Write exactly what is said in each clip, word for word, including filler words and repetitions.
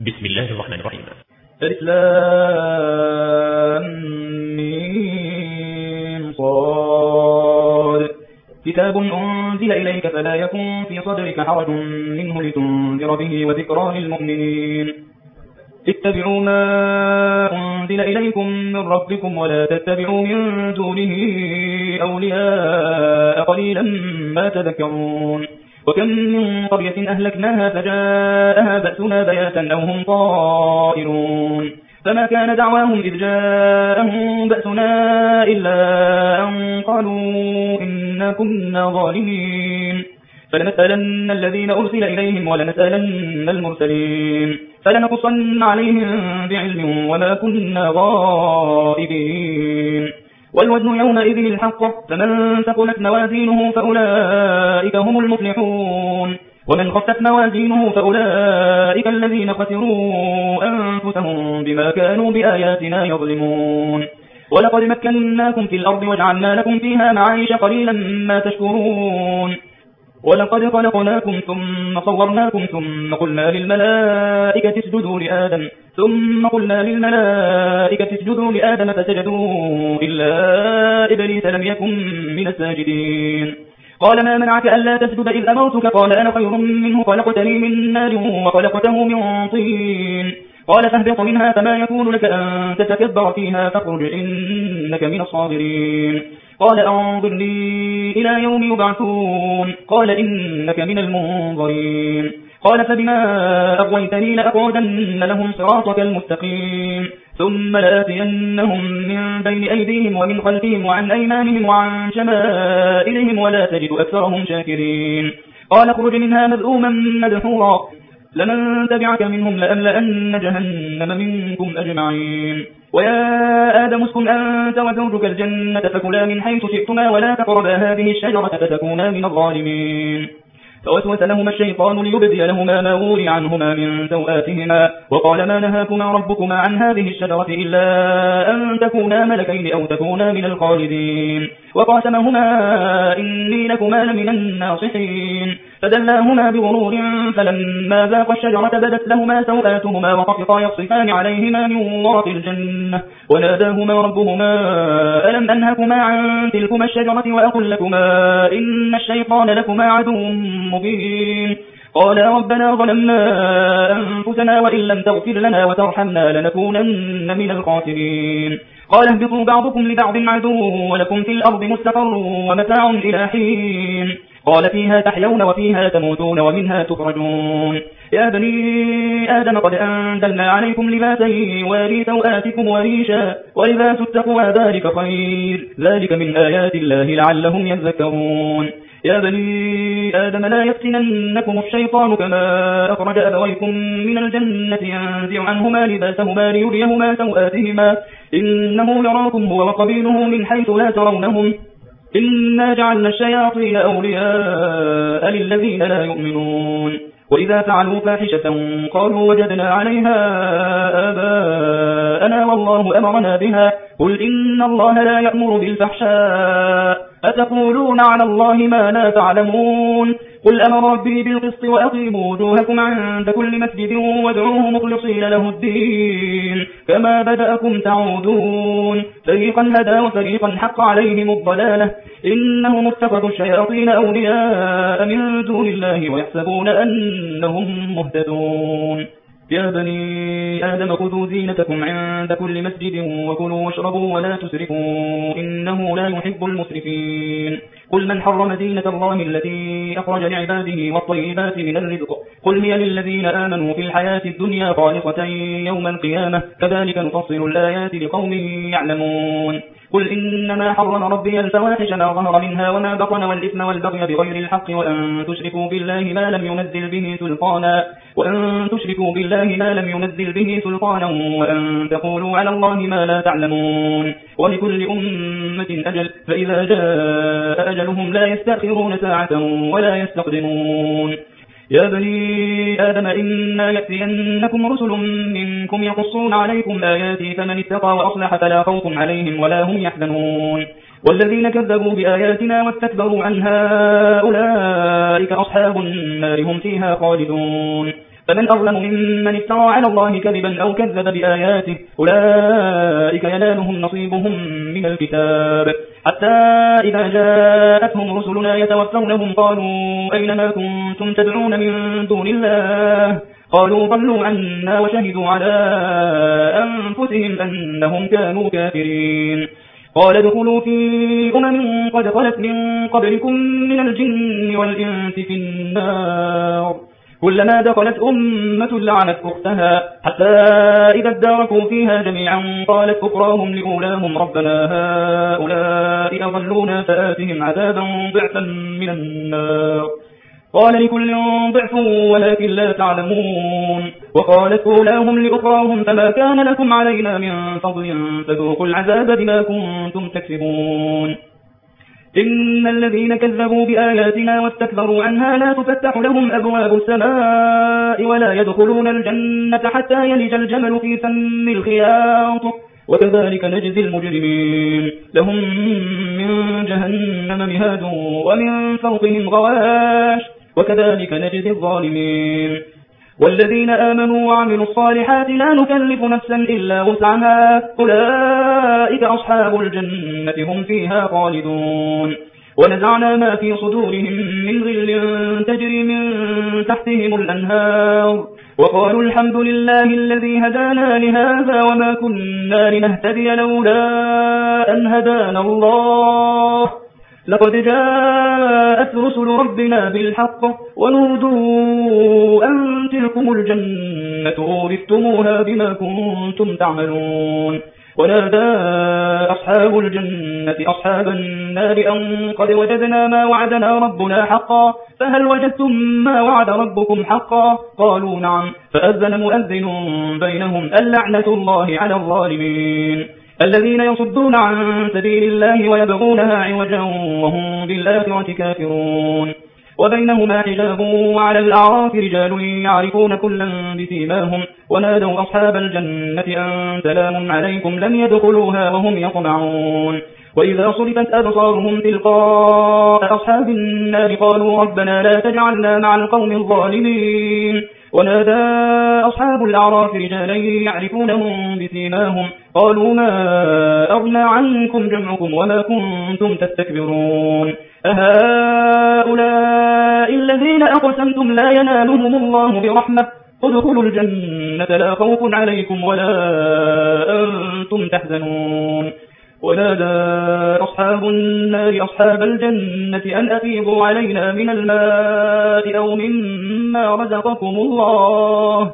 بسم الله الرحمن الرحيم. الإسلام صاد كتاب أنزل إليك فلا يكن في صدرك حرج منه لتنذر به وذكرى للمؤمنين. اتبعوا ما أنزل إليكم من ربكم ولا تتبعوا من دونه أولياء قليلا ما تذكرون. وكم من قرية أهلكناها فجاءها بأسنا بياتا أو هم طائرون فما كان دعواهم إذ جاءهم بأسنا إلا أن قالوا إنا كنا ظالمين. فلنسألن الذين أرسل إليهم ولنسألن المرسلين فلنقصن عليهم بعلم وما كنا غائبين. والوزن يومئذ الحق فمن ثقلت موازينه فأولئك هم المفلحون ومن خفت موازينه فأولئك الذين خسروا أنفسهم بما كانوا بآياتنا يظلمون. ولقد مكناكم في الأرض وجعلنا لكم فيها معايش قليلا ما تشكرون. ولقد خلقناكم ثم صورناكم ثم قلنا للملائكة اسجدوا لآدم ثم قلنا للملائكة اسجدوا لآدم فسجدوا إلا إبليس لم يكن من الساجدين. قال ما منعك ألا تسجد إذ أمرتك قال أنا خير منه خلقتني من نار وخلقته من طين. قال فاهبط منها فما يكون لك أن تتكبر فيها فاخرج إنك من الصاغرين. قال أنظرني إلى يوم يبعثون قال إنك من المنظرين. قال فبما أغويتني لأقعدن لهم صراطك المستقيم ثم لآتينهم من بين أيديهم ومن خلفهم وعن أيمانهم وعن شمائلهم ولا تجد أكثرهم شاكرين. قال اخرج منها مذءوما مدحورا لمن تبعك منهم لأملأن جهنم منكم أجمعين. ويا آدم اسكن أنت وزوجك الجنة فكلا من حيث شئتما ولا تقربا هذه الشجرة فتكونا من الظالمين. فوسوس لهما الشيطان ليبدي لهما ما وري عنهما من سوآتهما وقال ما نهاكما ربكما عن هذه الشجرة إلا أن تكونا ملكين أو تكونا من الخالدين. وقاسمهما إني لكما لمن الناصحين فدلاهما بغرور فلما ذاقا الشجرة بدت لهما سوآتهما وطفقا يخصفان عليهما من ورق الجنة وناداهما ربهما ألم أنهكما عن تلكما الشجرة وأقل لكما إن الشيطان لكما عدو مبين. قالا ربنا ظلمنا أنفسنا وإن لم تغفر لنا وترحمنا لنكونن من الخاسرين. قال اهبطوا بعضكم لبعض عدو ولكم في الأرض مستقر ومتاع إلى حين. قال فيها تحيون وفيها تموتون ومنها تخرجون. يا بني آدم قد أنزلنا عليكم لباسا يواري سوآتكم وريشا ولباس التقوى ذلك خير ذلك من آيات الله لعلهم يذكرون. يا بني آدم لا يفتننكم الشيطان كما أخرج أبويكم من الجنة ينزع عنهما لباسهما ليريهما سوآتهما إنه يراكم هو وقبيله من حيث لا ترونهم إنا جعلنا الشياطين أولياء للذين لا يؤمنون. وإذا فعلوا فاحشة قالوا وجدنا عليها آباءنا والله أمرنا بها قل إن الله لا يأمر بالفحشاء أتقولون على الله ما لا تعلمون. قل أمر ربي بالقسط وأقيموا وجوهكم عند كل مسجد وادعوه مخلصين له الدين كما بدأكم تعودون. فريقا هدى وفريقا حق عليهم الضلالة إنهم اتخذوا الشياطين أولياء من دون الله ويحسبون أنهم مهتدون. يا بني آدم خذوا زينتكم عند كل مسجد وكلوا واشربوا ولا تسرفوا إنه لا يحب المسرفين. قل من حرم زينة الله التي أخرج لعباده والطيبات من الرزق قل هي للذين آمنوا في الحياة الدنيا خالصة يوم القيامة كذلك نفصل الآيات لقوم يعلمون. قل إنما حرم ربي الفواحش ما ظهر منها وما بطن والإثم والبغي بغير الحق وأن تشركوا بالله ما لم ينزل به سلطانا وأن تشركوا بالله ما لم ينزل به سلطانا وأن تقولوا على الله ما لا تعلمون. ولكل أمة أجل فإذا جاء أجلهم لا يستأخرون ساعة ولا يستقدمون. يا بني آدم إنا يأتينكم رسل منكم يقصون عليكم آياتي فمن اتقى وأصلح فلا خوف عليهم ولا هم يحزنون. والذين كذبوا بآياتنا واستكبروا عنها أولئك أصحاب النار هم فيها خالدون. فمن أظلم ممن افترى على الله كذبا أو كذب بآياته أولئك ينالهم نصيبهم من الكتاب حتى إذا جاءتهم رسلنا يتوفونهم قالوا أين ما كنتم تدعون من دون الله قالوا ضلوا عنا وشهدوا على أنفسهم أنهم كانوا كافرين قال ادخلوا في أمم قد خلت من قبلكم من الجن والإنس في النار كلما دخلت أمة لعنت أختها حتى إذا اداركوا فيها جميعا قالت أخراهم لأولاهم ربنا هؤلاء أضلونا فآتهم عذابا ضعفا من النار قال لكل ضعف ولكن لا تعلمون وقالت أولاهم لأخراهم فما كان لكم علينا من فضل فذوقوا العذاب بما كنتم تكسبون إن الذين كذبوا بآياتنا واستكبروا عنها لا تفتح لهم أبواب السماء ولا يدخلون الجنة حتى يلج الجمل في سم الخياط وكذلك نجزي المجرمين لهم من جهنم مهاد ومن فوقهم غواش وكذلك نجزي الظالمين والذين آمنوا وعملوا الصالحات لا نكلف نفسا إلا وسعها أولئك أصحاب الجنة هم فيها خالدون ونزعنا ما في صدورهم من غل تجري من تحتهم الأنهار وقالوا الحمد لله الذي هدانا لهذا وما كنا لنهتدي لولا أن هدانا الله لقد جاءت رسل ربنا بالحق ونودوا أن تلكم الجنة أورثتموها بما كنتم تعملون ونادى أصحاب الجنة أصحاب النار أن قد وجدنا ما وعدنا ربنا حقا فهل وجدتم ما وعد ربكم حقا قالوا نعم فأذن مؤذن بينهم اللعنة الله على الظالمين الذين يصدون عن سبيل الله ويبغونها عوجا وهم بالآخرة كافرون وبينهما حجاب وعلى الأعراف رجال يعرفون كلا بسيماهم ونادوا أصحاب الجنة أن سلام عليكم لم يدخلوها وهم يطمعون وإذا صرفت أبصارهم تلقاء أصحاب النار قالوا ربنا لا تجعلنا مع القوم الظالمين ونادى أصحاب الأعراف رجالا يعرفونهم بسيماهم قالوا ما أغنى عنكم جمعكم وما كنتم تستكبرون أهؤلاء الذين أقسمتم لا ينالهم الله برحمة ادخلوا الجنة لا خوف عليكم ولا أنتم تحزنون ونادى أصحاب النار أصحاب الجنة أن أفيضوا علينا من الماء أو مما رزقكم الله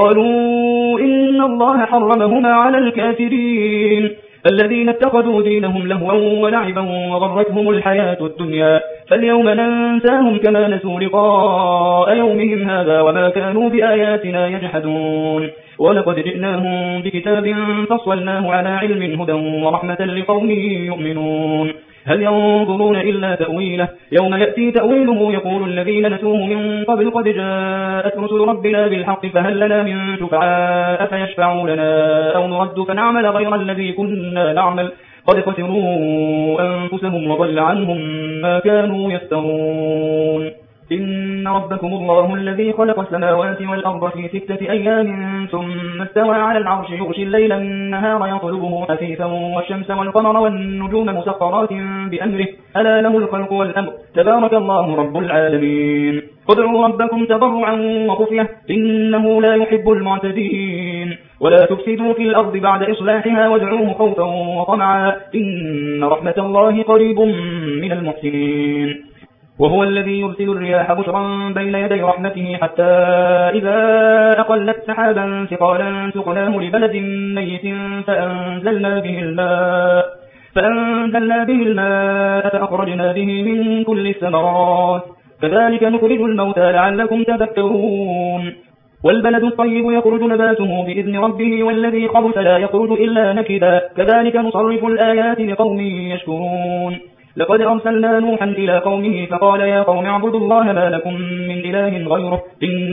قالوا إن الله حرمهما على الكافرين الذين اتخذوا دينهم لهوا ولعبا وغرتهم الحياة الدنيا فاليوم ننساهم كما نسوا لقاء يومهم هذا وما كانوا بآياتنا يجحدون ولقد جئناهم بكتاب فصلناه على علم هدى ورحمة لقوم يؤمنون هل ينظرون إلا تأويله يوم يأتي تأويله يقول الذين نسوه من قبل قد جاءت رسل ربنا بالحق فهل لنا من شفعاء فيشفعوا لنا أو نرد فنعمل غير الذي كنا نعمل قد خسروا أنفسهم وضل عنهم ما كانوا يفترون إن ربكم الله الذي خلق السماوات والأرض في ستة أيام ثم استوى على العرش يغشي الليل النهار يطلبه حثيثا والشمس والقمر والنجوم مسخرات بأمره ألا له الخلق والأمر تبارك الله رب العالمين ادعوا ربكم تضرعا وخفية إنه لا يحب المعتدين ولا تفسدوا في الأرض بعد إصلاحها وادعوه خوفا وطمعا إن رحمة الله قريب من المحسنين وهو الذي يرسل الرياح بشرا بين يدي رحمته حتى إذا أقلت سحابا ثقالا سقناه لبلد ميت فأنزلنا به الماء فأنزلنا به الماء فأخرجنا به من كل الثمرات كذلك نخرج الموتى لعلكم تذكرون والبلد الطيب يخرج نباته بإذن ربه والذي خبث لا يخرج إلا نكدا كذلك نصرف الآيات لقوم يشكرون لقد أرسلنا نوحا إلى قومه فقال يا قوم اعبدوا الله ما لكم من إله غيره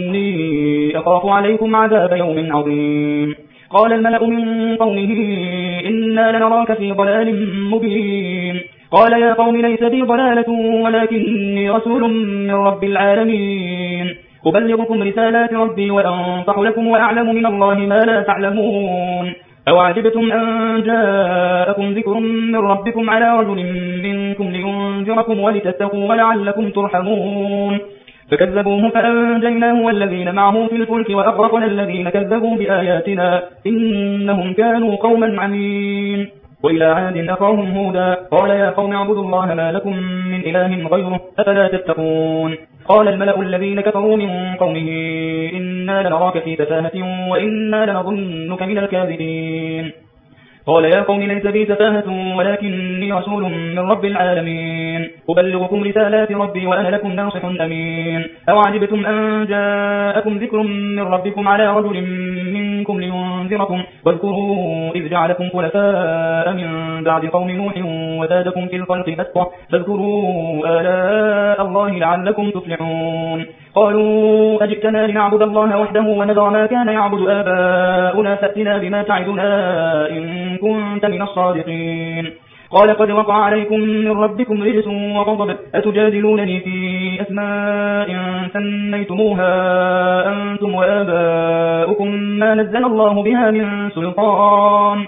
إني أخاف عليكم عذاب يوم عظيم قال الملأ من قومه إنا لنراك في ضلال مبين قال يا قوم ليس بي ضلالة ولكني رسول من رب العالمين أبلغكم رسالات ربي وأنصح لكم وأعلم من الله ما لا تعلمون. أو عجبتم أن جاءكم ذكر من ربكم على رجل منكم لينذركم ولتتقوا ولعلكم ترحمون. فكذبوه فأنجيناه والذين معه في الفلك وأغرقنا الذين كذبوا بآياتنا إنهم كانوا قوما عمين. وإلى عاد أخاهم هودا قال يا قوم اعبدوا الله ما لكم من إله غيره أفلا تتقون. قال الملأ الذين كفروا من قومه إنا لنراك في سفاهة وإنا لنظنك من الكاذبين. قال يا قوم ليس بي سفاهة ولكني رسول من رب العالمين أبلغكم رسالات ربي وأنا لكم ناصح أمين. أو عجبتم أن جاءكم ذكر من ربكم على رجل منكم لينذركم واذكروا إذ جعلكم خلفاء من بعد قوم نوح وزادكم في الخلق بسطة فاذكروا آلاء الله لعلكم تفلحون. قالوا أجئتنا لنعبد الله وحده ونذر ما كان يعبد آباؤنا فأتنا بما تعدنا إن كنت من الصادقين. قال قد وقع عليكم من ربكم رجس وغضب أتجادلونني في أسماء سميتموها أنتم وآباؤكم ما نزل الله بها من سلطان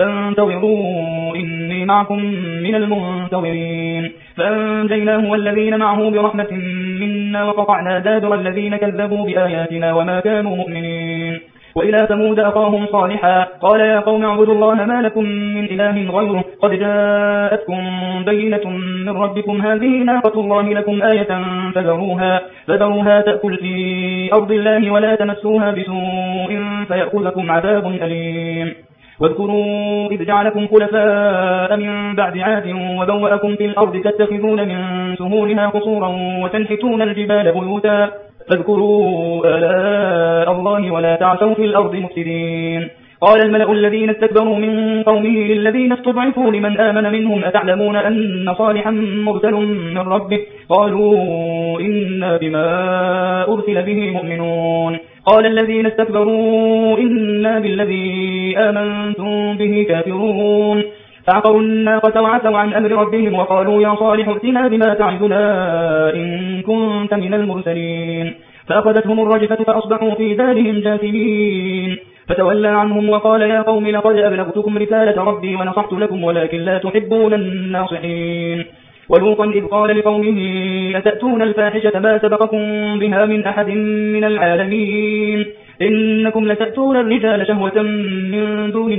فانتظروا إني معكم من المنتظرين. فأنجيناه والذين معه برحمة منا وقطعنا دابر الذين كذبوا بآياتنا وما كانوا مؤمنين. وإلى ثمود أخاهم صالحا قال يا قوم اعبدوا الله ما لكم من إله غيره قد جاءتكم بينة من ربكم هذه ناقة الله لكم آية فذروها, فذروها تأكل في أرض الله ولا تمسوها بسوء فيأخذكم عذاب أليم. واذكروا إذ جعلكم خلفاء من بعد عاد وبوأكم في الأرض تتخذون من سهولها قصورا وتنحتون الجبال بيوتا فاذكروا آلاء الله ولا تعثوا في الأرض مفسدين. قال الملأ الذين استكبروا من قومه للذين استضعفوا لمن آمن منهم أتعلمون أن صالحا مرسل من ربه قالوا إنا بما أرسل به مؤمنون. قال الذين استكبروا إنا بالذي آمنتم به كافرون. فعقروا الناقة وعتوا عن أمر ربهم وقالوا يا صالح ائتنا بما تعدنا إن كنت من المرسلين. فأخذتهم الرجفة فأصبحوا في دارهم جاثمين. فتولى عنهم وقال يا قوم لقد أبلغتكم رسالة ربي ونصحت لكم ولكن لا تحبون الناصحين. ولوطا إذ قال لقومه أتأتون الفاحشة ما سبقكم بها من أحد من العالمين إنكم لتأتون الرجال شهوة من دون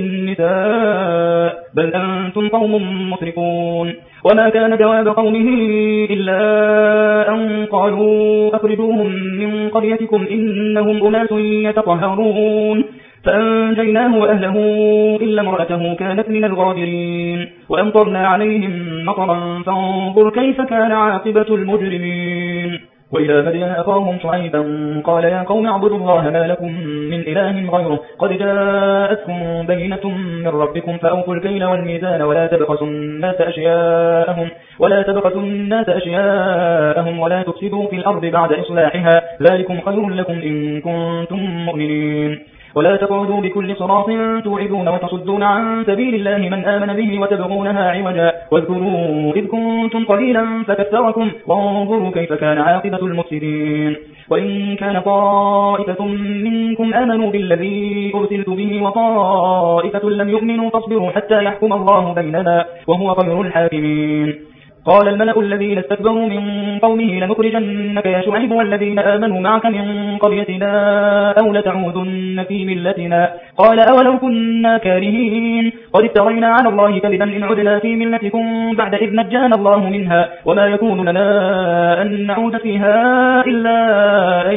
النساء بل أنتم قوم مسرفون. وما كان جواب قومه إلا أن قالوا أخرجوهم من قريتكم إنهم أناس يتطهرون. فأنجيناه وأهله إلا امرأته كانت من الغابرين وأمطرنا عليهم مطرا فانظر كيف كان عاقبة المجرمين. وإلى مدين أخاهم شعيبا قال يا قوم اعبدوا الله ما لكم من إله غيره قد جاءتكم بينة من ربكم فأوفوا الكيل والميزان ولا تبخسوا الناس أشياءهم ولا تبخسوا الناس أشياءهم ولا تفسدوا في الأرض بعد إصلاحها ذلكم خير لكم إن كنتم مؤمنين. ولا تقعدوا بكل صراط توعدون وتصدون عن سبيل الله من آمن به وتبغونها عوجا واذكروا إذ كنتم قليلا فكثركم وانظروا كيف كان عاقبة المفسدين. وإن كان طائفة منكم آمنوا بالذي أرسلت به وطائفة لم يؤمنوا فاصبروا حتى يحكم الله بيننا وهو خير الحاكمين. قال الملأ الذين استكبروا من قومه لنخرجنك يا شعيب والذين آمنوا معك من قريتنا أو لتعودن في ملتنا قال أولو كنا كارهين قد افترينا على الله كذبا إن عدنا في ملتكم بعد إذ نجانا الله منها وما يكون لنا أن نعود فيها إلا أن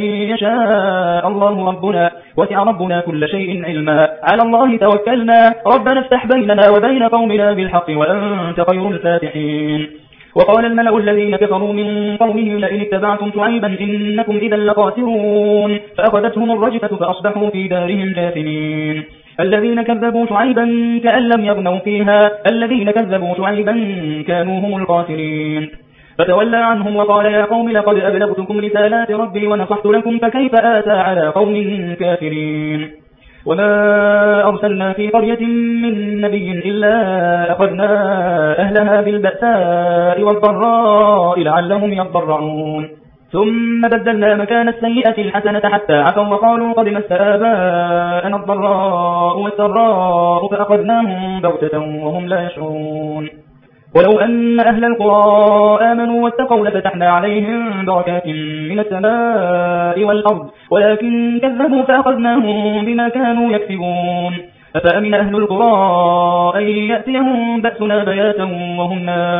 يشاء الله ربنا وسع ربنا كل شيء علما على الله توكلنا ربنا افتح بيننا وبين قومنا بالحق وأنت خير الفاتحين. وقال الملأ الذين كفروا من قومه لئن اتبعتم شعيبا إنكم إذا لخاسرون. فأخذتهم الرجفة فأصبحوا في دارهم جاثمين. الذين كذبوا شعيبا كأن لم يغنوا فيها الذين كذبوا شعيبا كانوا هم الخاسرين. فتولى عنهم وقال يا قوم لقد أبلغتكم رسالات ربي ونصحت لكم فكيف آتى على قوم كافرين. وما أرسلنا في قرية من نبي إلا أخذنا أهلها بالبأساء والضراء لعلهم يضرعون. ثم بدلنا مكان السيئة الحسنة حتى عفوا وقالوا قد مس آباءنا الضراء والسراء فأخذناهم بغتة وهم لا يشعرون. ولو أن أهل القرى آمنوا واتقوا لفتحنا عليهم بركات من السماء والأرض ولكن كذبوا فأخذناهم بما كانوا يكسبون. أفأمن أهل القرى أن يأتيهم بأسنا بياتا وهم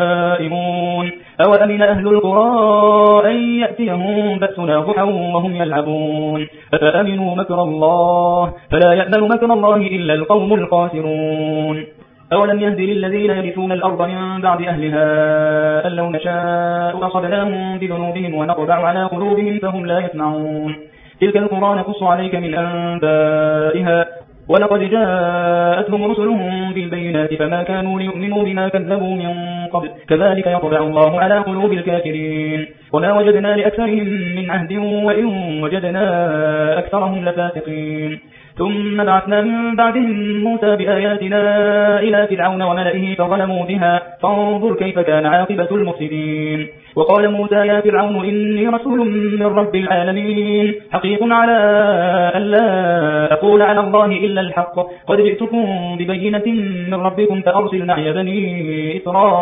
نائمون أو أمن أهل القرى أن يأتيهم بأسنا ضحى وهم يلعبون أفأمنوا مكر الله فلا يأمن مكر الله إلا القوم الخاسرون. أولم يهد للذين يرثون الأرض من بعد أهلها أن لو نشاء أصبناهم بذنوبهم ونطبع على قلوبهم فهم لا يسمعون. تلك القرى نقص عليك من أنبائها ولقد جاءتهم رسلهم بالبينات فما كانوا ليؤمنوا بما كذبوا من قبل كذلك يطبع الله على قلوب الكافرين. وما وجدنا لأكثرهم من عهد وإن وجدنا أكثرهم لفاسقين. ثم بعثنا من بعدهم موسى بآياتنا إلى فرعون وملئه فظلموا بها فانظر كيف كان عاقبة المفسدين. وقال موسى يا فرعون إني رسول من رب العالمين حقيق على أن لا أقول على الله إلا الحق قد جئتكم ببينة من ربكم فأرسل معي بني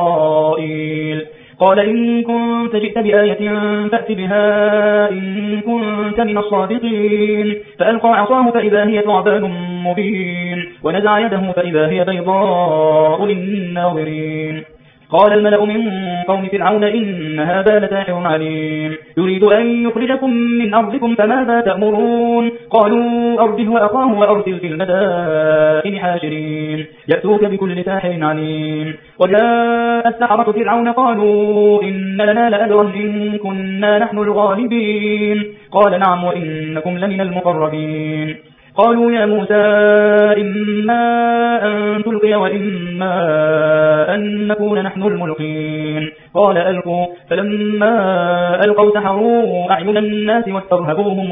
إسرائيل. قال إن كنت جئت بآية فأت بها إن كنت من الصادقين. فألقى عصاه فإذا هي ثعبان مبين ونزع يده فإذا هي بيضاء للناظرين. قال الملأ من قوم فرعون إن هذا لساحر عليم يريد أن يخرجكم من أرضكم فماذا تأمرون. قالوا أرجه وأخاه وأرسل في المدائن حاشرين يأتوك بكل ساحر عليم. وجاء السحرة فرعون قالوا إن لنا لأجرا إن كنا نحن الغالبين. قال نعم وإنكم لمن المقربين. قالوا يا موسى إما أن تلقي وإما أن نكون نحن الملقين. قال ألقوا فلما ألقوا سحروا أعين الناس واسترهبوهم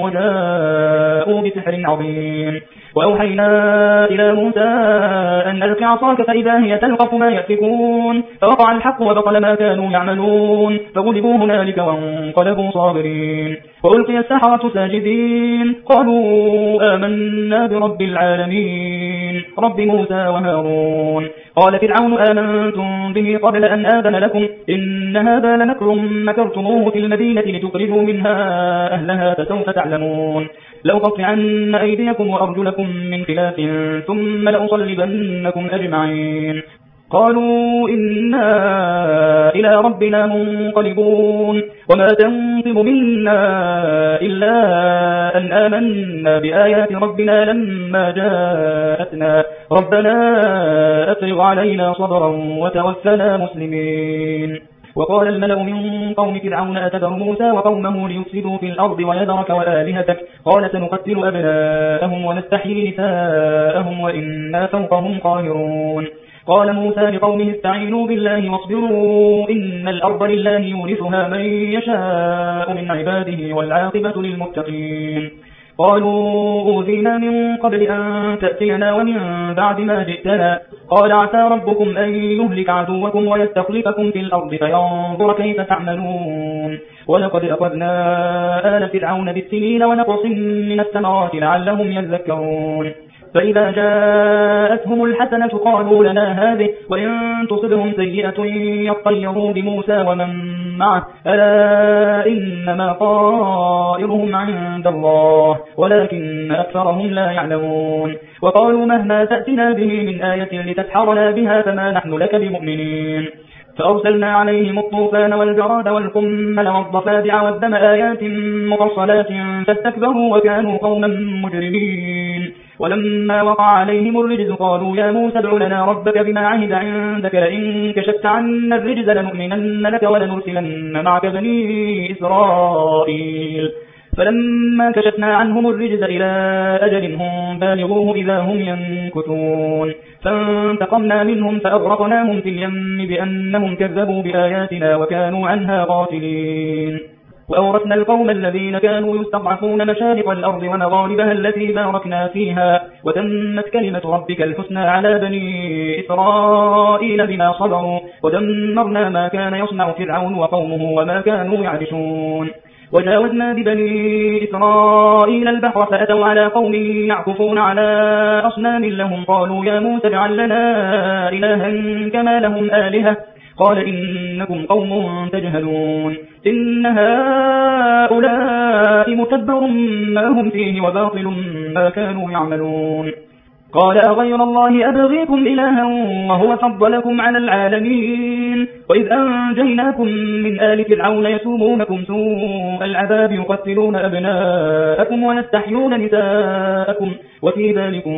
وجاءوا بسحر عظيم. وأوحينا إلى موسى أن ألق عصاك فإذا هي تلقف ما يأفكون فوقع الحق وبطل ما كانوا يعملون فغلبوا هنالك وانقلبوا صاغرين. وألقي السحرة ساجدين قالوا آمنا برب العالمين رب موسى وهارون. قال فرعون آمنتم به قبل أن آذن لكم إن هذا لمكر مكرتموه في المدينة لتخرجوا منها أهلها فسوف تعلمون. لأقطعن أيديكم وأرجلكم من خلاف ثم لأصلبنكم أجمعين. قالوا إنا إلى ربنا منقلبون. وما تنقم منا إلا أن آمنا بآيات ربنا لما جاءتنا ربنا أفرغ علينا صبرا وتوفنا مسلمين. وقال الملأ من قوم فرعون أتذر موسى وقومه ليفسدوا في الأرض ويذرك وآلهتك قال سنقتل أبناءهم ونستحيي نساءهم وإنا فوقهم قاهرون. قال موسى لقومه استعينوا بالله واصبروا إن الأرض لله يورثها من يشاء من عباده والعاقبة للمتقين. قالوا أوذينا من قبل أن تأتينا ومن بعد ما جئتنا قال عسى ربكم أن يهلك عدوكم ويستخلفكم في الأرض فينظر كيف تعملون. ولقد أخذنا آل فرعون بالسنين ونقص من الثمرات لعلهم يذكرون. فإذا جاءتهم الحسنة قالوا لنا هذه وإن تصبهم سيئة يطيروا بموسى ومن معه ألا إنما طائرهم عند الله ولكن أكثرهم لا يعلمون. وقالوا مهما تأتنا به من آية لتسحرنا بها فما نحن لك بمؤمنين. فأرسلنا عليهم الطوفان والجراد والقمل والضفادع والدم آيات مفصلات فاستكبروا وكانوا قوما مجرمين. ولما وقع عليهم الرجز قالوا يا موسى ادع لنا ربك بما عهد عندك لئن كشفت عنا الرجز لنؤمنن لك ولنرسلن معك بني إسرائيل. فلما كشفنا عنهم الرجز إلى أجل هم بالغوه إذا هم ينكثون فانتقمنا منهم فأغرقناهم في اليم بأنهم كذبوا بآياتنا وكانوا عنها غافلين. وأورثنا القوم الذين كانوا يستضعفون مشارق الأرض ومغاربها التي باركنا فيها وتمت كلمة ربك الحسنى على بني إسرائيل بما صبروا ودمرنا ما كان يصنع فرعون وقومه وما كانوا يعرشون. وجاوزنا ببني إسرائيل البحر فأتوا على قوم يعكفون على أصنام لهم قالوا يا موسى اجعل لنا إلها كما لهم آلهة قال إنكم قوم تجهلون إن هؤلاء متبر ما هم فيه وباطل ما كانوا يعملون قال أغير الله أبغيكم إلها وهو فضلكم على العالمين وإذ أنجيناكم من آل فرعون يسومونكم سوء العذاب يقتلون أبناءكم ويستحيون نساءكم وفي ذلكم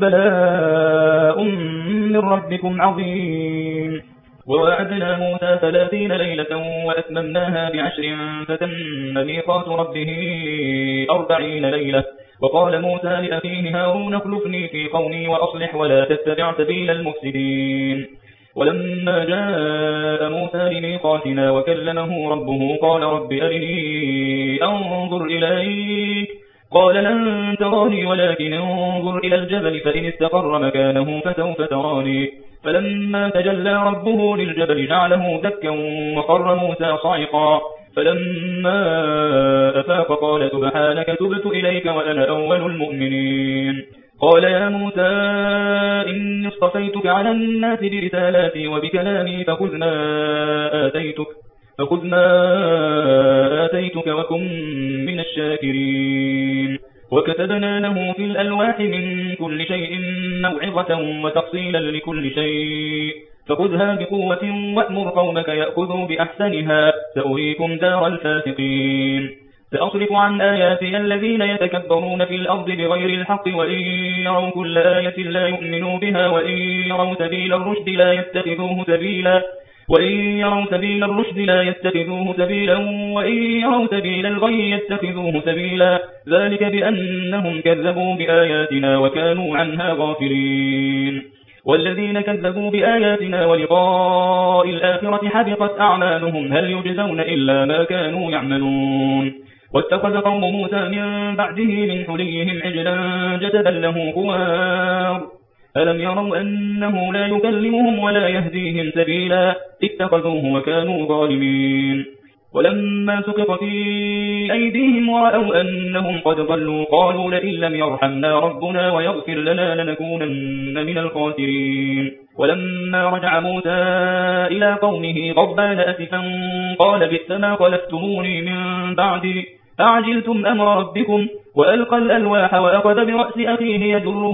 بلاء من ربكم عظيم ووعدنا موسى ثلاثين ليلة وأتممناها بعشر فتم ميقات ربه أربعين ليلة وقال موسى لأخيه هارون اخلفني في قومي وأصلح ولا تتبع سبيل المفسدين ولما جاء موسى لميقاتنا وكلمه ربه قال رب أرني أنظر إليك قال لن تراني ولكن انظر إلى الجبل فإن استقر مكانه فسوف تراني فلما تجلى ربه للجبل جعله دكا وخر موسى صعقا فلما أفاق قال سبحانك تبت إليك وأنا أول المؤمنين قال يا موسى إني اصطفيتك على الناس برسالاتي وبكلامي فخذ ما آتيتك فخذ ما آتيتك وكن من الشاكرين وكتبنا له في الألواح من كل شيء موعظة وتفصيلا لكل شيء فخذها بقوة وأمر قومك يأخذوا بأحسنها سأريكم دار الفاسقين سأصرف عن آياتي الذين يتكبرون في الأرض بغير الحق وإن يروا كل آية لا يؤمنوا بها وإن يروا سبيل الرشد لا يتخذوه سبيلا وإن يروا سبيل الرشد لا يتخذوه سبيلا وإن يروا سبيل الغي يتخذوه سبيلا ذلك بأنهم كذبوا بآياتنا وكانوا عنها غافلين والذين كذبوا بآياتنا ولقاء الآخرة حبطت أعمالهم هل يجزون إلا ما كانوا يعملون واتخذ قوم موسى من بعده من حليهم عجلا جسدا له خوار ألم يروا أنه لا يكلمهم ولا يهديهم سبيلا اتخذوه وكانوا ظالمين ولما سقط في أيديهم ورأوا أنهم قد ضلوا قالوا لئن لم يرحمنا ربنا ويغفر لنا لنكونن من الخاسرين ولما رجع موسى إلى قومه غضبان أسفا قال بئس ما خلفتموني من بعدي أعجلتم أمر ربكم وألقى الألواح وأخذ برأس أخيه يجره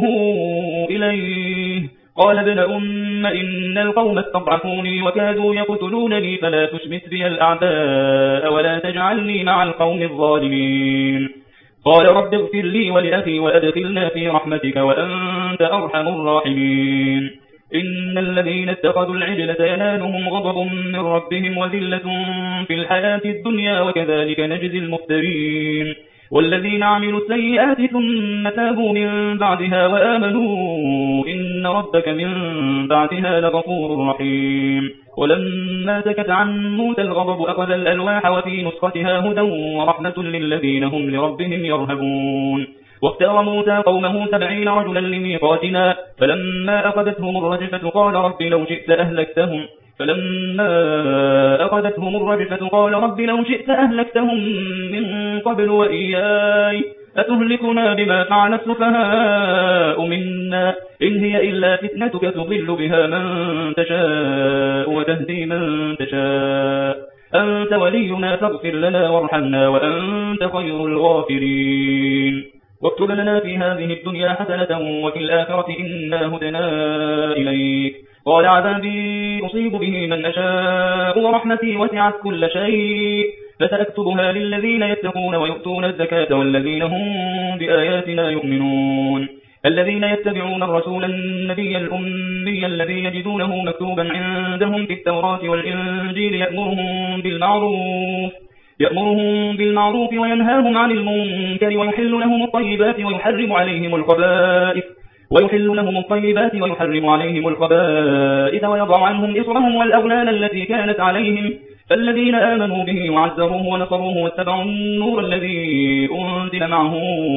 إليه قال ابن أم إن القوم استضعفوني وكادوا يقتلونني فلا تشمت بي الأعداء ولا تجعلني مع القوم الظالمين قال رب اغفر لي ولأخي وأدخلنا في رحمتك وأنت أرحم الراحمين إن الذين اتخذوا العجل سينالهم غضب من ربهم وذلة في الحياة الدنيا وكذلك نجزي المفترين والذين عملوا السيئات ثم تابوا من بعدها وآمنوا إن ربك من بعدها لغفور رحيم ولما سكت عن موسى الغضب أخذ الألواح وفي نسختها هدى ورحمة للذين هم لربهم يرهبون واختار موسى قومه سبعين رجلا لميقاتنا فلما أخذتهم الرجفة قال رب لو شئت أهلكتهم فلما أخذتهم الرجفة قال رب لو شئت أهلكتهم من قبل وإياي أتهلكنا بما فعل السفهاء منا إن هي إلا فتنتك تضل بها من تشاء وتهدي من تشاء أنت ولينا فاغفر لنا وارحمنا وأنت خير الغافرين واكتب لنا في هذه الدنيا حسنة وفي الآخرة إنا هدنا إليك قال عذابي أصيب به من أشاء ورحمتي وسعت كل شيء فسأكتبها للذين يتقون ويؤتون الزكاة والذين هم بآياتنا يؤمنون الذين يتبعون الرسول النبي الأمي الذي يجدونه مكتوبا عندهم في التوراة والإنجيل يأمرهم بالمعروف يأمرهم بالمعروف وينهاهم عن المنكر ويحل لهم الطيبات ويحرم عليهم الخبائث ويحل لهم الطيبات ويحرم عليهم الخبائث ويضع عنهم إصرهم والأغلال التي كانت عليهم فالذين آمنوا به وعزروه ونصروه واتبعوا النور الذي أنزل معه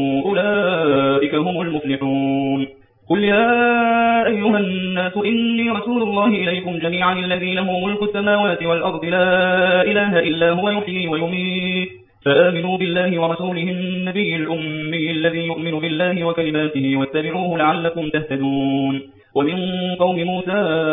أولئك هم المفلحون قل يا أيها الناس إني رسول الله إليكم جميعا الذي له ملك السماوات والأرض لا إله إلا هو يحيي ويميت فآمنوا بالله ورسوله النبي الأمي الذي يؤمن بالله وكلماته واتبعوه لعلكم تهتدون. ومن قوم موسى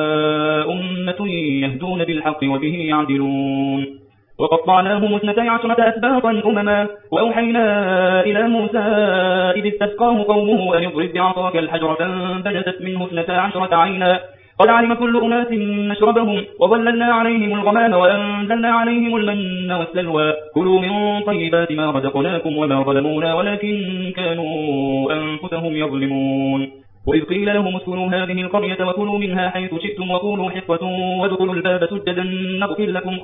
أمة يهدون بالحق وبه يعدلون. وقطعناهم اثنتي عشرة أسباطا أمما وأوحينا إلى موسى إذ استسقاه قومه أن اضرب بعصاك الحجر فانبجست منه اثنتا عشرة عينا قد علم كل أناس مشربهم وظللنا عليهم الغمام وأنزلنا عليهم المن والسلوى كلوا من طيبات ما رزقناكم وما ظلمونا ولكن كانوا أنفسهم يظلمون. وإذ قيل لهم اسكنوا هذه القرية وكلوا منها حيث شئتم وقولوا حطة وادخلوا الباب سجدا نغفر لكم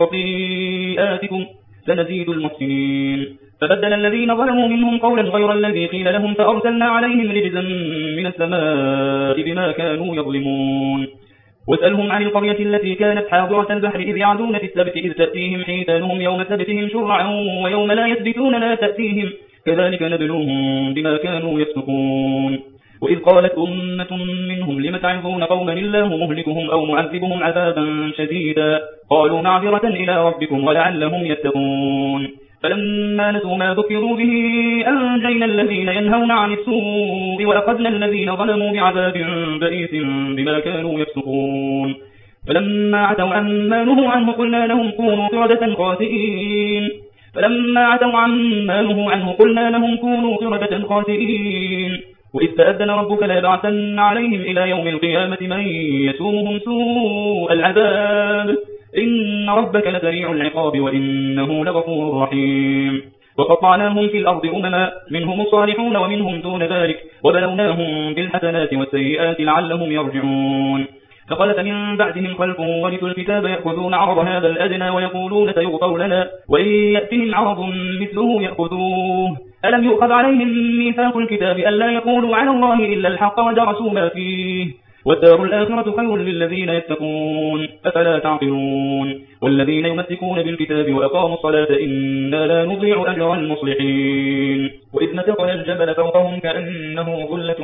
خطيئاتكم سنزيد المحسنين. فبدل الذين ظلموا منهم قولا غير الذي قيل لهم فأرسلنا عليهم رجزا من السماء بما كانوا يظلمون. واسألهم عن القرية التي كانت حاضرة البحر إذ يعدون في السبت إذ تأتيهم حيتانهم يوم سبتهم شرعا ويوم لا يسبتون لا تأتيهم كذلك نبلوهم بما كانوا يفسقون. وإذ قالت أمة منهم لم تعظون قوما الله مهلكهم أو معذبهم عذابا شديدا قالوا معذرة إلى ربكم ولعلهم يتقون. فلما نسوا ما ذكروا به أنجينا الذين ينهون عن السوء وأخذنا الذين ظلموا بعذاب بئيس بما كانوا يفسقون. فلما عتوا عما نهوا عنه قلنا لهم كونوا قردة خاسئين فلما عتوا عما نهوا عنه قلنا لهم كونوا قردة خاسئين. وإذ تأذن ربك ليبعثن عليهم إلى يوم القيامة من يسومهم سوء العذاب إن ربك لسريع العقاب وإنه لغفور رحيم. وقطعناهم في الأرض أمما منهم الصالحون ومنهم دون ذلك وبلوناهم بالحسنات والسيئات لعلهم يرجعون. فخلف من بعدهم خلف ورثوا الكتاب يأخذون عرض هذا الأدنى ويقولون سيغفر لنا وإن يأتهم عرض مثله يأخذوه ألم يؤخذ عليهم ميثاق الكتاب ألا يقولوا على الله إلا الحق ودرسوا ما فيه والدار الآخرة خير للذين يتقون أفلا تعقلون. والذين يمسكون بالكتاب وأقاموا الصلاة إنا لا نضيع أجر المصلحين. وإذ نتقنا الجبل فوقهم كأنه ظلة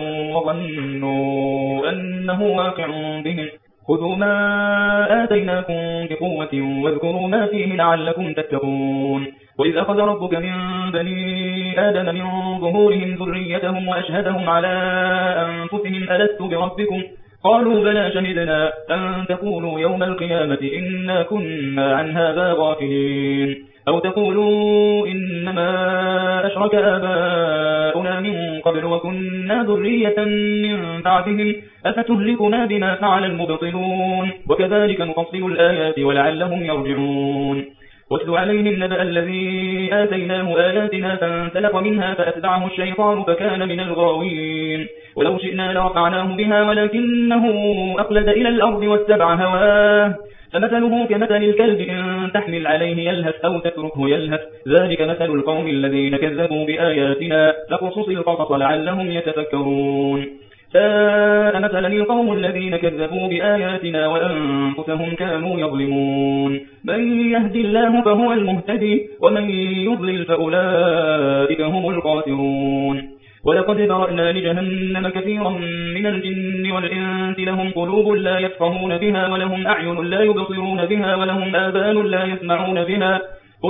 وظنوا أنه واقع بهم خذوا ما آتيناكم بقوة واذكروا ما فيه لعلكم تتقون. وإذ أخذ ربك من بني آدم من ظهورهم ذريتهم وأشهدهم على أنفسهم ألست بربكم قالوا بلى شهدنا أن تقولوا يوم القيامة إنا كنا عن هذا غافلين أو تقولوا إنما أشرك آباؤنا من قبل وكنا ذرية من بعدهم أفتهلكنا بما فعل المبطلون وكذلك نفصل الآيات ولعلهم يرجعون. واتل عليهم نبأ الذي آتيناه آياتنا فانسلخ منها فأتبعه الشيطان فكان من الغاوين. ولو شئنا لرفعناه بها ولكنه أخلد إلى الأرض واتبع هواه فمثله كمثل الكلب إن تحمل عليه يلهث أو تتركه يلهث ذلك مثل القوم الذين كذبوا بآياتنا فقصص القصص لعلهم يتفكرون. ساء مثلا القوم الذين كذبوا بآياتنا وأنفسهم كانوا يظلمون. من يهد الله فهو المهتدي ومن يضلل فأولئك هم الخاسرون. ولقد ذرأنا لجهنم كثيرا من الجن والإنس لهم قلوب لا يفقهون بها ولهم أعين لا يبصرون بها ولهم آذان لا يسمعون بها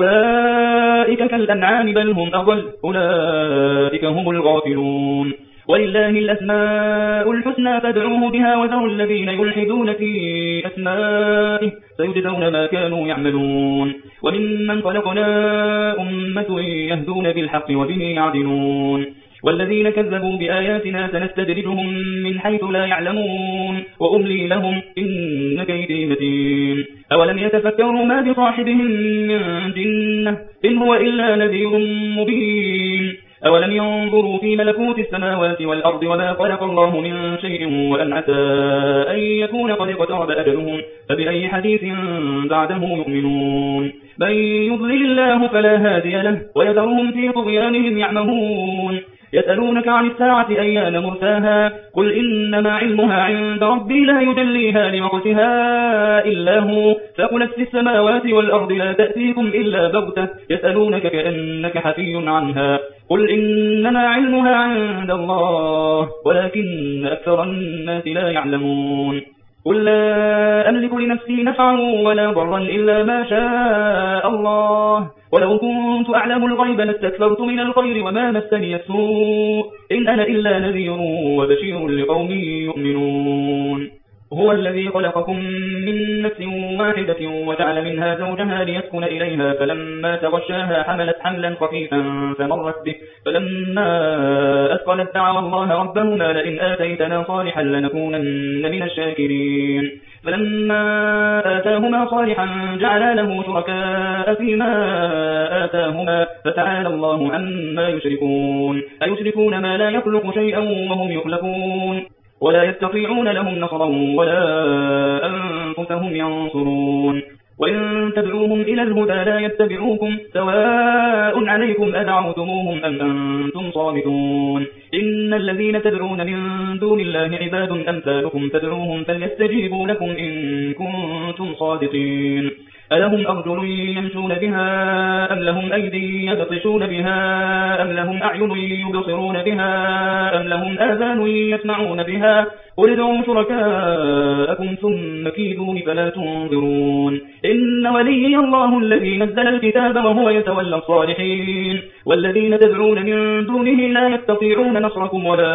أولئك كالأنعام بل هم أضل أولئك هم الغافلون. ولله الأسماء الحسنى فادعوه بها وذروا الذين يلحدون في أسمائه سيجزون ما كانوا يعملون. وممن خلقنا أمة يهدون بالحق وبه يعدلون. والذين كذبوا بآياتنا سنستدرجهم من حيث لا يعلمون وأملي لهم إن كيدي متين. أولم يتفكروا ما بصاحبهم من جنة إن هو إلا نذير مبين. أولم ينظروا في ملكوت السماوات والأرض وما خلق الله من شيء وأن عسى أن يكون قد اقترب أجلهم فبأي حديث بعده يؤمنون. من يضلل الله فلا هادي له ويذرهم في طغيانهم يعمهون. يسألونك عن الساعة أيان مرساها قل إنما علمها عند ربي لا يجليها لوقتها إلا هو ثقلت في السماوات والأرض لا تأتيكم إلا بغتة يسألونك كأنك حفي عنها قل إنما علمها عند الله ولكن أكثر الناس لا يعلمون. قل لا أملك لنفسي نفعا ولا ضرا إلا ما شاء الله ولو كنت أعلم الغيب لاستكثرت من الخير وما مسني السوء إن أنا إلا نذير وبشير لقوم يؤمنون هو الذي خلقكم من نفس واحدة وجعل منها زوجها ليسكن إليها فلما تغشاها حملت حملا خفيفا فمرت به فلما أثقلت دعوا الله ربهما لئن آتيتنا صالحا لنكونن من الشاكرين فلما آتاهما صالحا جعلا له شركاء فيما آتاهما فتعالى الله عما يشركون أيشركون ما لا يخلق شيئا وهم يخلقون ولا يستطيعون لهم نصرا ولا أنفسهم ينصرون وإن تدعوهم إلى الهدى لا يتبعوكم سواء عليكم أدعوتموهم أم أنتم صامتون إن الذين تدعون من دون الله عباد أمثالكم فادعوهم فليستجيبوا لكم إن كنتم صادقين ألهم أرجل يمشون بها أم لهم أيدي يبطشون بها أم لهم أعين يبصرون بها أم لهم آذان يسمعون بها قل ادعوا شركاءكم ثم كيدون فلا تنظرون إن ولي الله الذي نزل الكتاب وهو يتولى الصالحين والذين تدعون من دونه لا يستطيعون نصركم ولا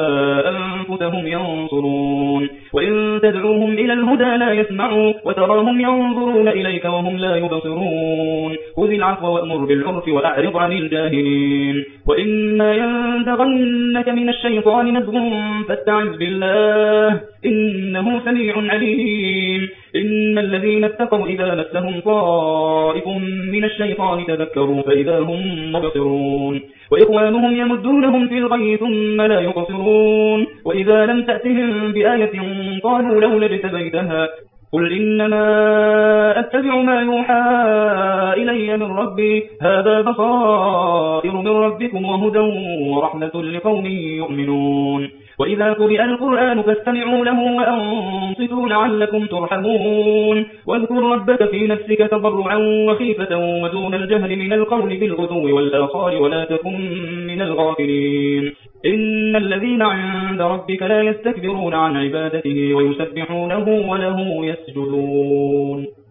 أنفسهم ينصرون وإن تدعوهم إلى الهدى لا يسمعوا وتراهم ينظرون إليك وهم لا يبصرون خذ العفو وأمر بالعرف وأعرض عن الجاهلين وإما ينزغنك من الشيطان نزغ فاستعذ بالله إنه سميع عليم إن الذين اتقوا إذا مسهم طائف من الشيطان تذكروا فإذا هم مبصرون وإخوانهم يمدونهم في الغي ثم لا يقصرون وإذا لم تأتهم بآية قالوا لولا اجتبيتها قل إنما أتبع ما يوحى إلي من ربي هذا بصائر من ربكم وهدى ورحمة لقوم يؤمنون وإذا قرئ القرآن فاستمعوا له وأنصتوا لعلكم ترحمون واذكر ربك في نفسك تضرعا وخيفة ودون الجهل من القول بالغدو والآصال ولا تكن من الغافلين إن الذين عند ربك لا يستكبرون عن عبادته ويسبحونه وله يسجدون